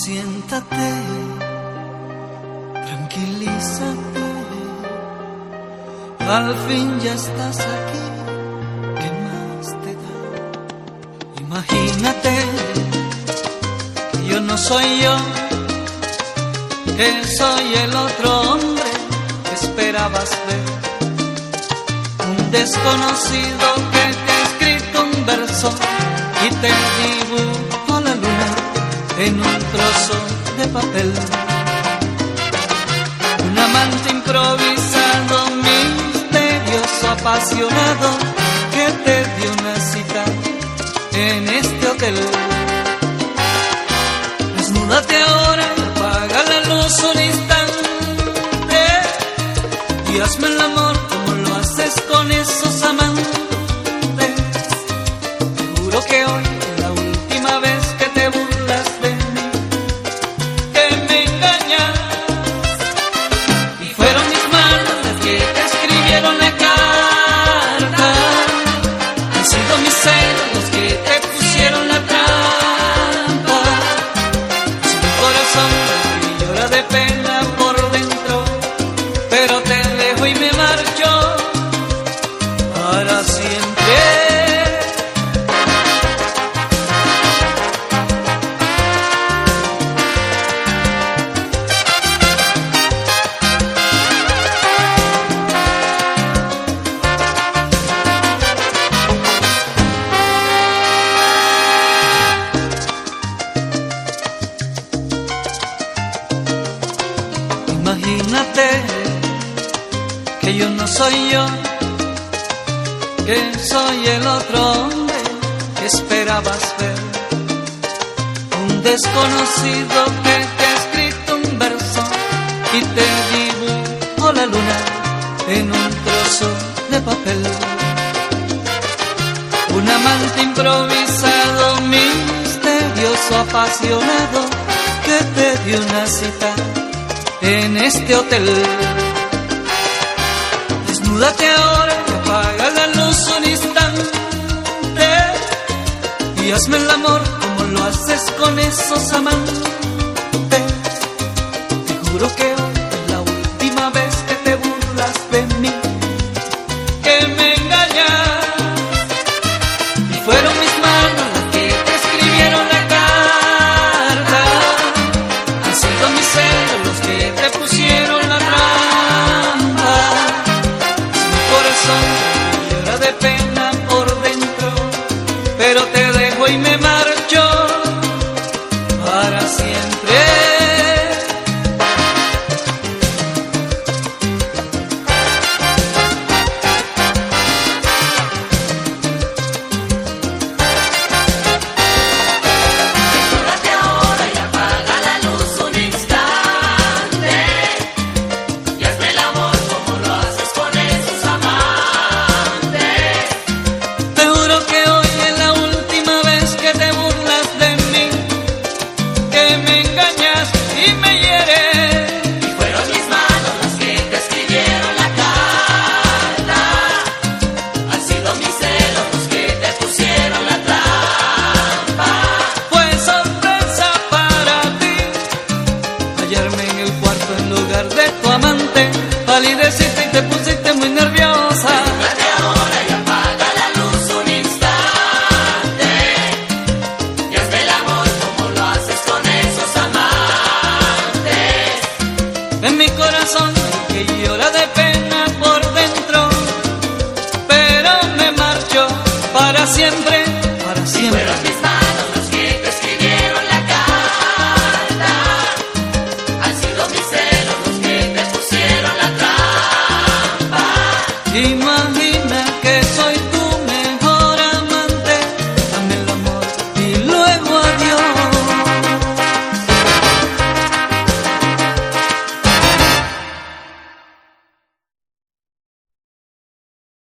siéntate, tranquilízate, al fin ya estás aquí, ¿qué más te da? Imagínate que yo no soy yo, que soy el otro hombre que esperabas ver, un desconocido que te ha escrito un verso y te dibujo la luna en un trozo de papel. Un amante improvisado, misterioso, apasionado, que te dio una cita en este hotel. Desnúdate ahora, apaga la luz un instante y hazme el amor como lo haces con esos amantes. Te juro que hoy es la última vez que te burlas de mí, que me engañas. Y fueron mis manos las que te escribieron la carta, han sido mis celos los que te pusieron la trampa. Es mi corazón que llora de pena por dentro, pero te dejo y me marcho para siempre. Imagínate que yo no soy yo, que soy el otro hombre que esperabas ver, un desconocido que te ha escrito un verso y te dibujó la luna en un trozo de papel. Un amante improvisado, misterioso, apasionado, que te dio una cita en este hotel. Desnúdate ahora y apaga la luz un instante y hazme el amor como lo haces con esos amantes. Te juro que hoy es la última vez que te burlas de mí, que me engañas. Y fueron mis manos las que te escribieron la carta, han sido mis celos los que te pusieron la trampa. Es mi corazón que llora de pena por dentro, pero te dejo y me marcho para siempre. Desnúdate ahora y apaga la luz un instante y hazme el amor como lo haces con esos amantes. Te juro que hoy es la última vez que te burlas de mí, que me engañas y me hieres. Y fueron mis manos las que te escribieron la carta, han sido mis celos los que te pusieron la trampa. Fue sorpresa para ti hallarme en el cuarto en lugar de tu amante. Palideciste y te pusiste muy nerviosa. Desnúdate ahora y apaga la luz un instante y hazme el amor como lo haces con esos amantes. En mi corazón